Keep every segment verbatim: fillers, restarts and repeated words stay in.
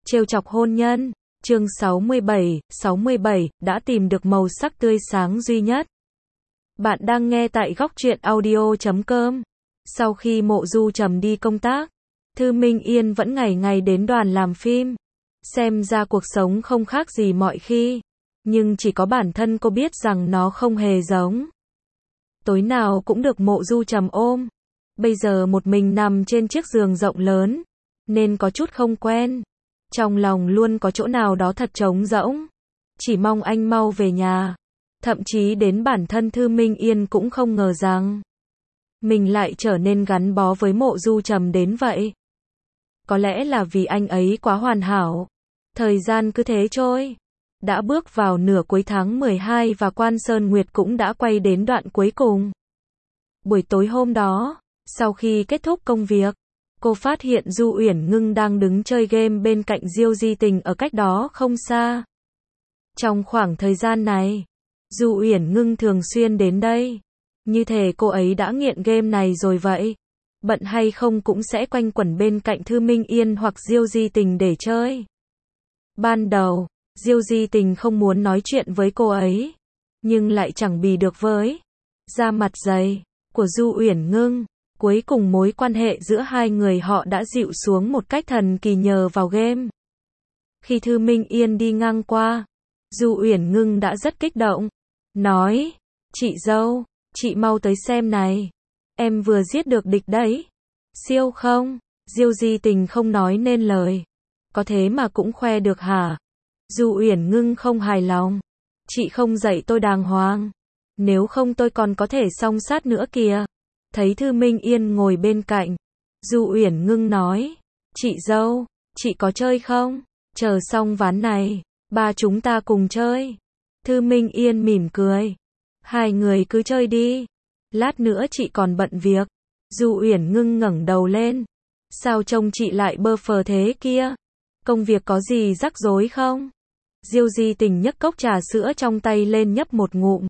Trêu chọc hôn nhân. Chương sáu mươi bảy, sáu mươi bảy, đã tìm được màu sắc tươi sáng duy nhất. Bạn đang nghe tại góc truyện audio chấm com. Sau khi Mộ Du Trầm đi công tác, Thư Minh Yên vẫn ngày ngày đến đoàn làm phim. Xem ra cuộc sống không khác gì mọi khi, nhưng chỉ có bản thân cô biết rằng nó không hề giống. Tối nào cũng được Mộ Du Trầm ôm. Bây giờ một mình nằm trên chiếc giường rộng lớn, nên có chút không quen. Trong lòng luôn có chỗ nào đó thật trống rỗng. Chỉ mong anh mau về nhà. Thậm chí đến bản thân Thư Minh Yên cũng không ngờ rằng mình lại trở nên gắn bó với Mộ Du Trầm đến vậy. Có lẽ là vì anh ấy quá hoàn hảo. Thời gian cứ thế trôi. Đã bước vào nửa cuối tháng mười hai và Quan Sơn Nguyệt cũng đã quay đến đoạn cuối cùng. Buổi tối hôm đó, sau khi kết thúc công việc, cô phát hiện Du Uyển Ngưng đang đứng chơi game bên cạnh Diêu Di Tình ở cách đó không xa. Trong khoảng thời gian này, Du Uyển Ngưng thường xuyên đến đây. Như thể cô ấy đã nghiện game này rồi vậy. Bận hay không cũng sẽ quanh quẩn bên cạnh Thư Minh Yên hoặc Diêu Di Tình để chơi. Ban đầu, Diêu Di Tình không muốn nói chuyện với cô ấy, nhưng lại chẳng bì được với da mặt dày của Du Uyển Ngưng. Cuối cùng mối quan hệ giữa hai người họ đã dịu xuống một cách thần kỳ nhờ vào game. Khi Thư Minh Yên đi ngang qua, Du Uyển Ngưng đã rất kích động, nói: "Chị dâu, chị mau tới xem này. Em vừa giết được địch đấy." "Siêu không?" Diêu Di Tình không nói nên lời. "Có thế mà cũng khoe được hả?" Du Uyển Ngưng không hài lòng. "Chị không dạy tôi đàng hoàng. Nếu không tôi còn có thể song sát nữa kìa." Thấy Thư Minh Yên ngồi bên cạnh, Du Uyển Ngưng nói: "Chị dâu, chị có chơi không? Chờ xong ván này, ba chúng ta cùng chơi." Thư Minh Yên mỉm cười: "Hai người cứ chơi đi. Lát nữa chị còn bận việc." Du Uyển Ngưng ngẩng đầu lên: "Sao trông chị lại bơ phờ thế kia? Công việc có gì rắc rối không?" Diêu Di Tình nhấc cốc trà sữa trong tay lên nhấp một ngụm.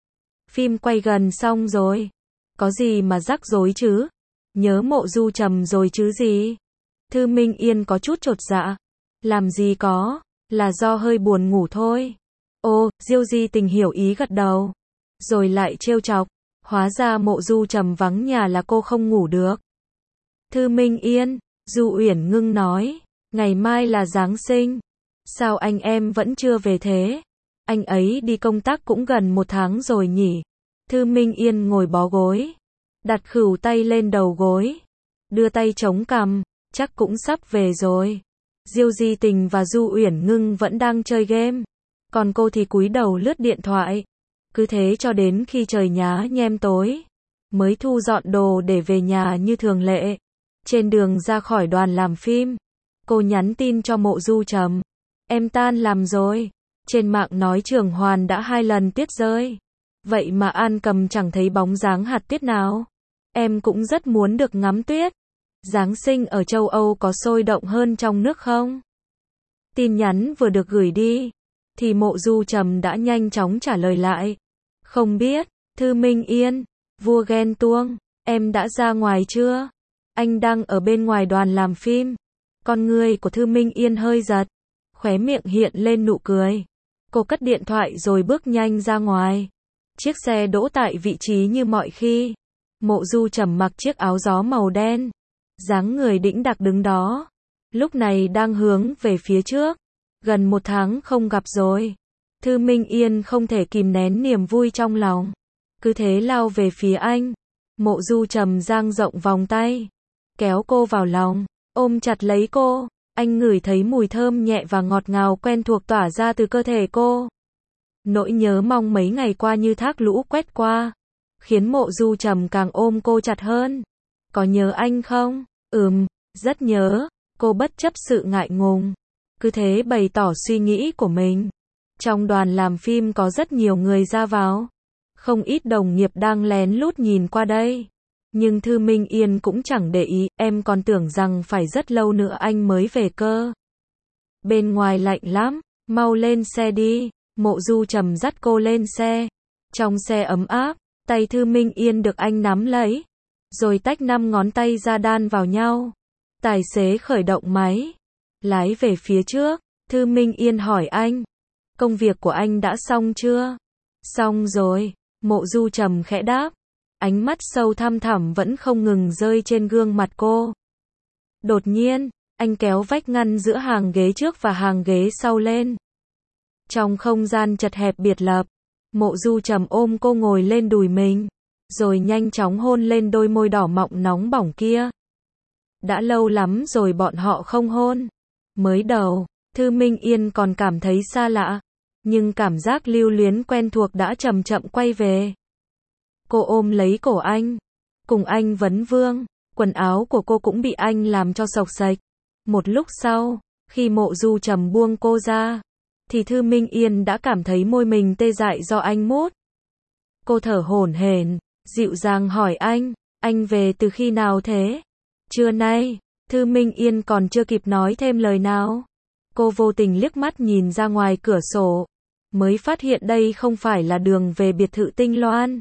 "Phim quay gần xong rồi. Có gì mà rắc rối chứ? Nhớ Mộ Du Trầm rồi chứ gì?" Thư Minh Yên có chút chột dạ. "Làm gì có, là do hơi buồn ngủ thôi." "Ô," Diêu Di Tình hiểu ý gật đầu. Rồi lại trêu chọc: "Hóa ra Mộ Du Trầm vắng nhà là cô không ngủ được." "Thư Minh Yên," Du Uyển Ngưng nói, "ngày mai là Giáng sinh. Sao anh em vẫn chưa về thế? Anh ấy đi công tác cũng gần một tháng rồi nhỉ?" Thư Minh Yên ngồi bó gối, đặt khuỷu tay lên đầu gối, đưa tay chống cằm, "Chắc cũng sắp về rồi." Diêu Di Tình và Du Uyển Ngưng vẫn đang chơi game, còn cô thì cúi đầu lướt điện thoại. Cứ thế cho đến khi trời nhá nhem tối, mới thu dọn đồ để về nhà như thường lệ. Trên đường ra khỏi đoàn làm phim, cô nhắn tin cho Mộ Du Trầm: "Em tan làm rồi." Trên mạng nói Trường Hoàn đã hai lần tuyết rơi. Vậy mà An Cầm chẳng thấy bóng dáng hạt tuyết nào. "Em cũng rất muốn được ngắm tuyết. Giáng sinh ở châu Âu có sôi động hơn trong nước không?" Tin nhắn vừa được gửi đi, thì Mộ Du Trầm đã nhanh chóng trả lời lại: "Không biết." "Thư Minh Yên, vua ghen tuông, em đã ra ngoài chưa? Anh đang ở bên ngoài đoàn làm phim." Con người của Thư Minh Yên hơi giật, khóe miệng hiện lên nụ cười. Cô cất điện thoại rồi bước nhanh ra ngoài. Chiếc xe đỗ tại vị trí như mọi khi. Mộ Du Trầm mặc chiếc áo gió màu đen, dáng người đĩnh đạc đứng đó, lúc này đang hướng về phía trước. Gần một tháng không gặp rồi. Thư Minh Yên không thể kìm nén niềm vui trong lòng, cứ thế lao về phía anh. Mộ Du Trầm dang rộng vòng tay, kéo cô vào lòng, ôm chặt lấy cô. Anh ngửi thấy mùi thơm nhẹ và ngọt ngào quen thuộc tỏa ra từ cơ thể cô. Nỗi nhớ mong mấy ngày qua như thác lũ quét qua, khiến Mộ Du Trầm càng ôm cô chặt hơn. "Có nhớ anh không?" "Ừm, rất nhớ." Cô bất chấp sự ngại ngùng, cứ thế bày tỏ suy nghĩ của mình. Trong đoàn làm phim có rất nhiều người ra vào, không ít đồng nghiệp đang lén lút nhìn qua đây. Nhưng Thư Minh Yên cũng chẳng để ý, "Em còn tưởng rằng phải rất lâu nữa anh mới về cơ. Bên ngoài lạnh lắm, mau lên xe đi." Mộ Du Trầm dắt cô lên xe. Trong xe ấm áp, tay Thư Minh Yên được anh nắm lấy, rồi tách năm ngón tay ra đan vào nhau. Tài xế khởi động máy. lái về phía trước. Thư Minh Yên hỏi anh, công việc của anh đã xong chưa? Xong rồi, Mộ Du Trầm khẽ đáp, ánh mắt sâu thăm thẳm vẫn không ngừng rơi trên gương mặt cô. Đột nhiên, anh kéo vách ngăn giữa hàng ghế trước và hàng ghế sau lên. Trong không gian chật hẹp biệt lập, Mộ Du Trầm ôm cô ngồi lên đùi mình, rồi nhanh chóng hôn lên đôi môi đỏ mọng nóng bỏng kia. Đã lâu lắm rồi bọn họ không hôn. Mới đầu, Thư Minh Yên còn cảm thấy xa lạ, nhưng cảm giác lưu luyến quen thuộc đã chậm chậm quay về. Cô ôm lấy cổ anh, cùng anh vấn vương, quần áo của cô cũng bị anh làm cho xộc xệch. Một lúc sau, khi Mộ Du Trầm buông cô ra, thì Thư Minh Yên đã cảm thấy môi mình tê dại do anh mút. Cô thở hổn hển, dịu dàng hỏi anh, anh về từ khi nào thế? Trưa nay. Thư Minh Yên còn chưa kịp nói thêm lời nào. Cô vô tình liếc mắt nhìn ra ngoài cửa sổ, mới phát hiện đây không phải là đường về biệt thự Tinh Loan.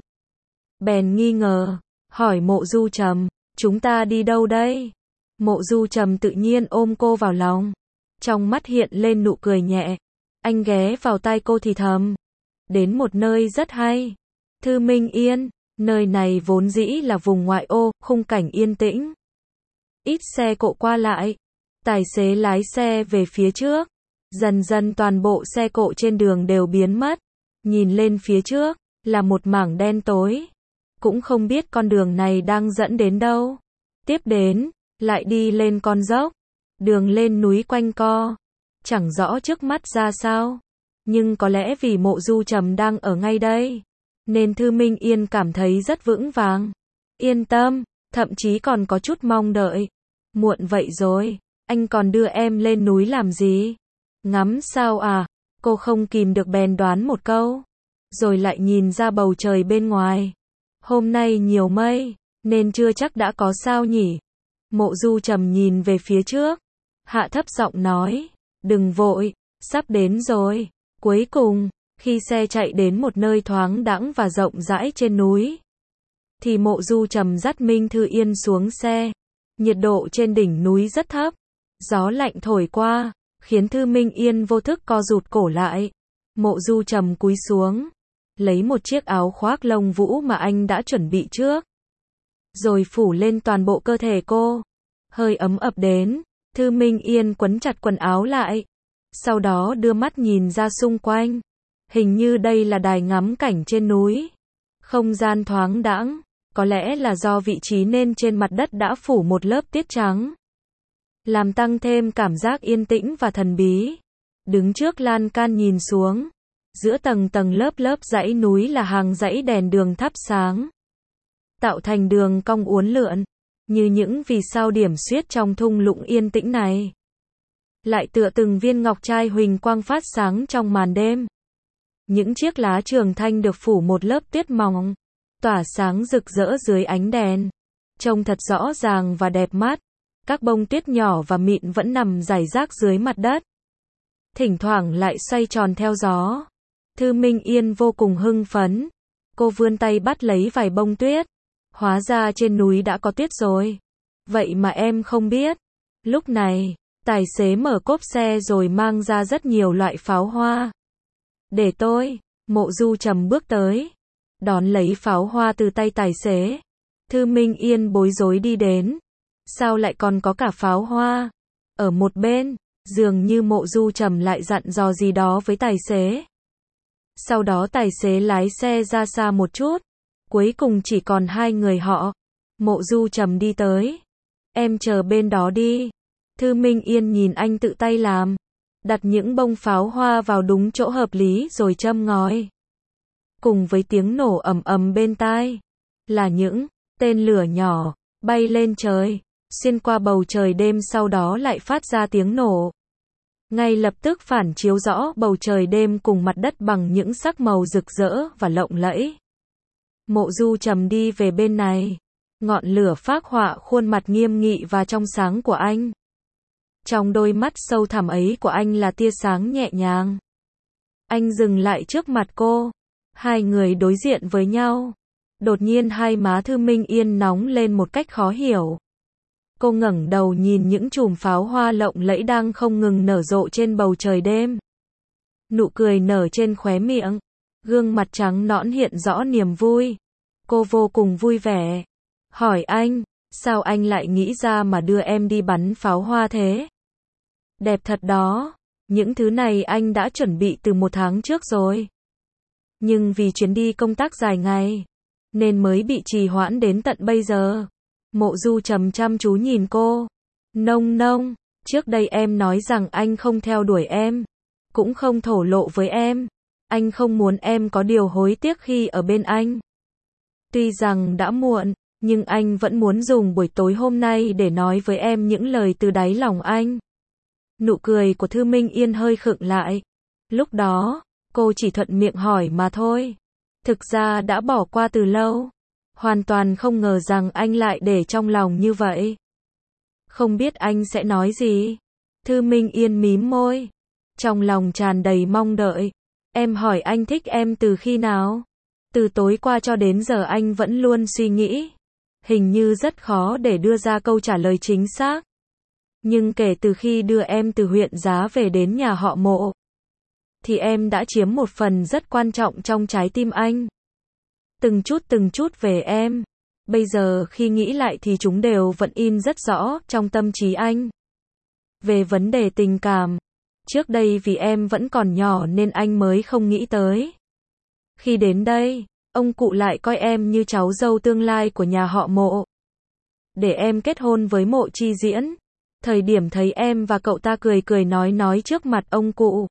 Bèn nghi ngờ, hỏi Mộ Du Trầm, chúng ta đi đâu đây? Mộ Du Trầm tự nhiên ôm cô vào lòng, trong mắt hiện lên nụ cười nhẹ. Anh ghé vào tai cô thì thầm, đến một nơi rất hay. Thư Minh Yên, nơi này vốn dĩ là vùng ngoại ô, khung cảnh yên tĩnh. Ít xe cộ qua lại, tài xế lái xe về phía trước. Dần dần toàn bộ xe cộ trên đường đều biến mất. Nhìn lên phía trước, là một mảng đen tối. Cũng không biết con đường này đang dẫn đến đâu. Tiếp đến, lại đi lên con dốc. Đường lên núi quanh co. Chẳng rõ trước mắt ra sao. Nhưng có lẽ vì Mộ Du Trầm đang ở ngay đây, nên Thư Minh Yên cảm thấy rất vững vàng, yên tâm, thậm chí còn có chút mong đợi. Muộn vậy rồi, anh còn đưa em lên núi làm gì? Ngắm sao à? Cô không kìm được bèn đoán một câu, rồi lại nhìn ra bầu trời bên ngoài. Hôm nay nhiều mây, nên chưa chắc đã có sao nhỉ? Mộ Du Trầm nhìn về phía trước, hạ thấp giọng nói, đừng vội, sắp đến rồi. Cuối cùng, khi xe chạy đến một nơi thoáng đãng và rộng rãi trên núi, thì Mộ Du Trầm dắt Minh Thư Yên xuống xe. Nhiệt độ trên đỉnh núi rất thấp, gió lạnh thổi qua, khiến Thư Minh Yên vô thức co rụt cổ lại. Mộ Du Trầm cúi xuống, lấy một chiếc áo khoác lông vũ mà anh đã chuẩn bị trước, rồi phủ lên toàn bộ cơ thể cô. Hơi ấm ập đến, Thư Minh Yên quấn chặt quần áo lại, sau đó đưa mắt nhìn ra xung quanh. Hình như đây là đài ngắm cảnh trên núi. Không gian thoáng đãng, có lẽ là do vị trí nên trên mặt đất đã phủ một lớp tiết trắng, làm tăng thêm cảm giác yên tĩnh và thần bí. Đứng trước lan can nhìn xuống, giữa tầng tầng lớp lớp dãy núi là hàng dãy đèn đường thắp sáng, tạo thành đường cong uốn lượn, như những vì sao điểm xuyết trong thung lũng yên tĩnh này. Lại tựa từng viên ngọc trai huỳnh quang phát sáng trong màn đêm. Những chiếc lá trường thanh được phủ một lớp tuyết mỏng, tỏa sáng rực rỡ dưới ánh đèn, trông thật rõ ràng và đẹp mắt. Các bông tuyết nhỏ và mịn vẫn nằm rải rác dưới mặt đất, thỉnh thoảng lại xoay tròn theo gió. Thư Minh Yên vô cùng hưng phấn, cô vươn tay bắt lấy vài bông tuyết. Hóa ra trên núi đã có tuyết rồi. Vậy mà em không biết. Lúc này, tài xế mở cốp xe rồi mang ra rất nhiều loại pháo hoa. Để tôi. Mộ Du Trầm bước tới, đón lấy pháo hoa từ tay tài xế. Thư Minh Yên bối rối đi đến. Sao lại còn có cả pháo hoa? Ở một bên, dường như Mộ Du Trầm lại dặn dò gì đó với tài xế. Sau đó tài xế lái xe ra xa một chút. Cuối cùng chỉ còn hai người họ. Mộ Du Trầm đi tới. Em chờ bên đó đi. Thư Minh Yên nhìn anh tự tay làm, đặt những bông pháo hoa vào đúng chỗ hợp lý rồi châm ngòi. Cùng với tiếng nổ ầm ầm bên tai, là những tên lửa nhỏ bay lên trời, xuyên qua bầu trời đêm, sau đó lại phát ra tiếng nổ. Ngay lập tức phản chiếu rõ bầu trời đêm cùng mặt đất bằng những sắc màu rực rỡ và lộng lẫy. Mộ Du Trầm đi về bên này, ngọn lửa phác họa khuôn mặt nghiêm nghị và trong sáng của anh. Trong đôi mắt sâu thẳm ấy của anh là tia sáng nhẹ nhàng. Anh dừng lại trước mặt cô. Hai người đối diện với nhau. Đột nhiên hai má Thư Minh Yên nóng lên một cách khó hiểu. Cô ngẩng đầu nhìn những chùm pháo hoa lộng lẫy đang không ngừng nở rộ trên bầu trời đêm. Nụ cười nở trên khóe miệng, gương mặt trắng nõn hiện rõ niềm vui. Cô vô cùng vui vẻ. Hỏi anh, sao anh lại nghĩ ra mà đưa em đi bắn pháo hoa thế? Đẹp thật đó, những thứ này anh đã chuẩn bị từ một tháng trước rồi. Nhưng vì chuyến đi công tác dài ngày, nên mới bị trì hoãn đến tận bây giờ. Mộ Du Trầm chăm chú nhìn cô. Nông nông, trước đây em nói rằng anh không theo đuổi em, cũng không thổ lộ với em. Anh không muốn em có điều hối tiếc khi ở bên anh. Tuy rằng đã muộn, nhưng anh vẫn muốn dùng buổi tối hôm nay để nói với em những lời từ đáy lòng anh. Nụ cười của Thư Minh Yên hơi khựng lại. Lúc đó, cô chỉ thuận miệng hỏi mà thôi. Thực ra đã bỏ qua từ lâu. Hoàn toàn không ngờ rằng anh lại để trong lòng như vậy. Không biết anh sẽ nói gì? Thư Minh Yên mím môi. Trong lòng tràn đầy mong đợi. Em hỏi anh thích em từ khi nào? Từ tối qua cho đến giờ anh vẫn luôn suy nghĩ. Hình như rất khó để đưa ra câu trả lời chính xác. Nhưng kể từ khi đưa em từ huyện Giá về đến nhà họ Mộ, thì em đã chiếm một phần rất quan trọng trong trái tim anh. Từng chút từng chút về em. Bây giờ khi nghĩ lại thì chúng đều vẫn in rất rõ trong tâm trí anh. Về vấn đề tình cảm, trước đây vì em vẫn còn nhỏ nên anh mới không nghĩ tới. Khi đến đây, ông cụ lại coi em như cháu dâu tương lai của nhà họ Mộ. Để em kết hôn với Mộ Chi Diễn. Thời điểm thấy em và cậu ta cười cười nói nói trước mặt ông cụ,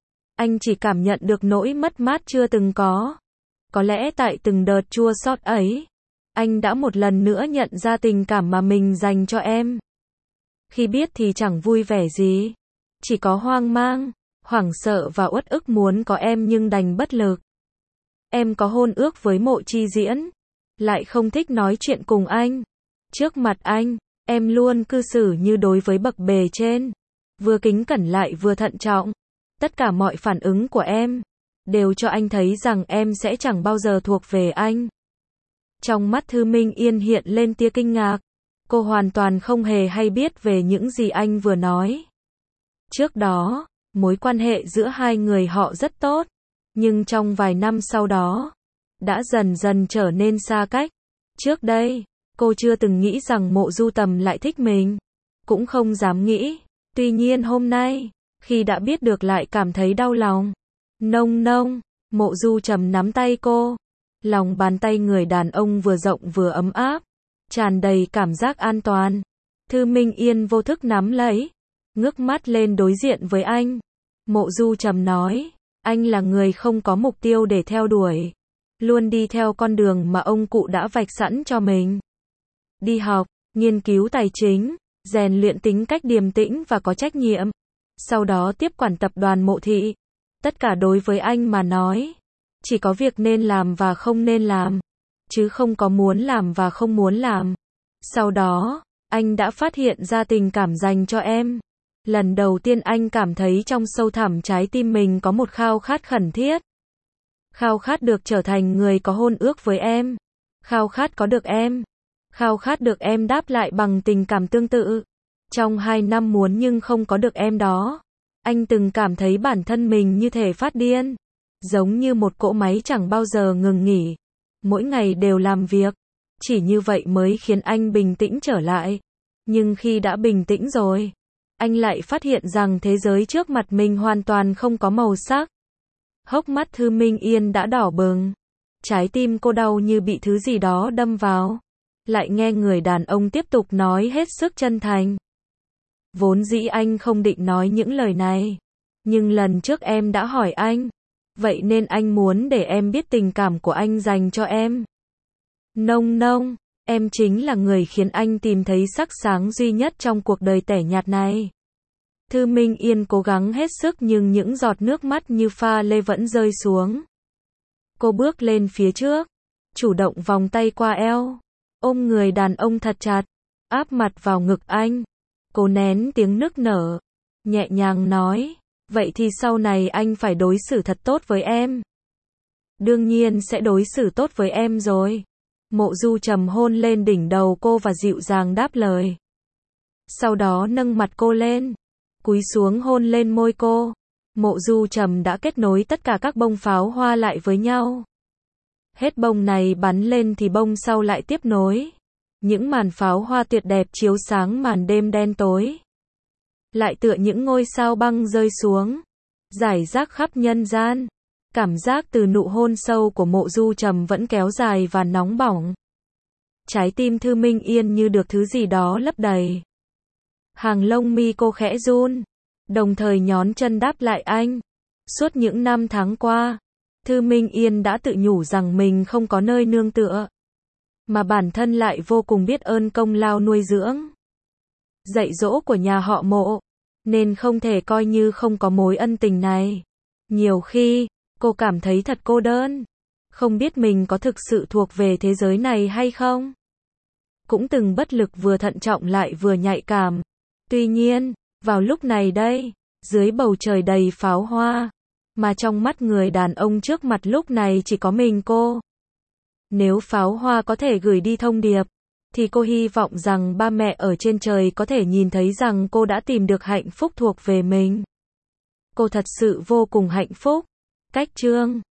anh chỉ cảm nhận được nỗi mất mát chưa từng có. Có lẽ tại từng đợt chua xót ấy, anh đã một lần nữa nhận ra tình cảm mà mình dành cho em. Khi biết thì chẳng vui vẻ gì, chỉ có hoang mang, hoảng sợ và uất ức muốn có em nhưng đành bất lực. Em có hôn ước với Mộ Chi Diễn, lại không thích nói chuyện cùng anh. Trước mặt anh, em luôn cư xử như đối với bậc bề trên, vừa kính cẩn lại vừa thận trọng. Tất cả mọi phản ứng của em đều cho anh thấy rằng em sẽ chẳng bao giờ thuộc về anh. Trong mắt Thư Minh Yên hiện lên tia kinh ngạc. Cô hoàn toàn không hề hay biết về những gì anh vừa nói. Trước đó, mối quan hệ giữa hai người họ rất tốt, nhưng trong vài năm sau đó, đã dần dần trở nên xa cách. Trước đây, cô chưa từng nghĩ rằng Mộ Du Tầm lại thích mình, cũng không dám nghĩ. Tuy nhiên hôm nay, khi đã biết được lại cảm thấy đau lòng. Nông nông, Mộ Du Trầm nắm tay cô. Lòng bàn tay người đàn ông vừa rộng vừa ấm áp, tràn đầy cảm giác an toàn. Thư Minh Yên vô thức nắm lấy, ngước mắt lên đối diện với anh. Mộ Du Trầm nói, anh là người không có mục tiêu để theo đuổi, luôn đi theo con đường mà ông cụ đã vạch sẵn cho mình. Đi học, nghiên cứu tài chính, rèn luyện tính cách điềm tĩnh và có trách nhiệm. Sau đó tiếp quản tập đoàn Mộ Thị. Tất cả đối với anh mà nói, chỉ có việc nên làm và không nên làm, chứ không có muốn làm và không muốn làm. Sau đó, anh đã phát hiện ra tình cảm dành cho em. Lần đầu tiên anh cảm thấy trong sâu thẳm trái tim mình có một khao khát khẩn thiết. Khao khát được trở thành người có hôn ước với em. Khao khát có được em. Khao khát được em đáp lại bằng tình cảm tương tự. Trong hai năm muốn nhưng không có được em đó, anh từng cảm thấy bản thân mình như thể phát điên. Giống như một cỗ máy chẳng bao giờ ngừng nghỉ. Mỗi ngày đều làm việc. Chỉ như vậy mới khiến anh bình tĩnh trở lại. Nhưng khi đã bình tĩnh rồi, anh lại phát hiện rằng thế giới trước mặt mình hoàn toàn không có màu sắc. Hốc mắt Thư Minh Yên đã đỏ bừng. Trái tim cô đau như bị thứ gì đó đâm vào. Lại nghe người đàn ông tiếp tục nói hết sức chân thành. Vốn dĩ anh không định nói những lời này. Nhưng lần trước em đã hỏi anh. Vậy nên anh muốn để em biết tình cảm của anh dành cho em. Nông nông, em chính là người khiến anh tìm thấy sắc sáng duy nhất trong cuộc đời tẻ nhạt này. Thư Minh Yên cố gắng hết sức nhưng những giọt nước mắt như pha lê vẫn rơi xuống. Cô bước lên phía trước, chủ động vòng tay qua eo, ôm người đàn ông thật chặt, áp mặt vào ngực anh. Cô nén tiếng nức nở, nhẹ nhàng nói, vậy thì sau này anh phải đối xử thật tốt với em. Đương nhiên sẽ đối xử tốt với em rồi. Mộ Du Trầm hôn lên đỉnh đầu cô và dịu dàng đáp lời. Sau đó nâng mặt cô lên, cúi xuống hôn lên môi cô. Mộ Du Trầm đã kết nối tất cả các bông pháo hoa lại với nhau. Hết bông này bắn lên thì bông sau lại tiếp nối. Những màn pháo hoa tuyệt đẹp chiếu sáng màn đêm đen tối. Lại tựa những ngôi sao băng rơi xuống, rải rác khắp nhân gian. Cảm giác từ nụ hôn sâu của Mộ Du Trầm vẫn kéo dài và nóng bỏng. Trái tim Thư Minh Yên như được thứ gì đó lấp đầy. Hàng lông mi cô khẽ run, đồng thời nhón chân đáp lại anh. Suốt những năm tháng qua, Thư Minh Yên đã tự nhủ rằng mình không có nơi nương tựa, mà bản thân lại vô cùng biết ơn công lao nuôi dưỡng, dạy dỗ của nhà họ Mộ, nên không thể coi như không có mối ân tình này. Nhiều khi, cô cảm thấy thật cô đơn, không biết mình có thực sự thuộc về thế giới này hay không. Cũng từng bất lực vừa thận trọng lại vừa nhạy cảm. Tuy nhiên, vào lúc này đây, dưới bầu trời đầy pháo hoa, mà trong mắt người đàn ông trước mặt lúc này chỉ có mình cô. Nếu pháo hoa có thể gửi đi thông điệp, thì cô hy vọng rằng ba mẹ ở trên trời có thể nhìn thấy rằng cô đã tìm được hạnh phúc thuộc về mình. Cô thật sự vô cùng hạnh phúc. Cách chương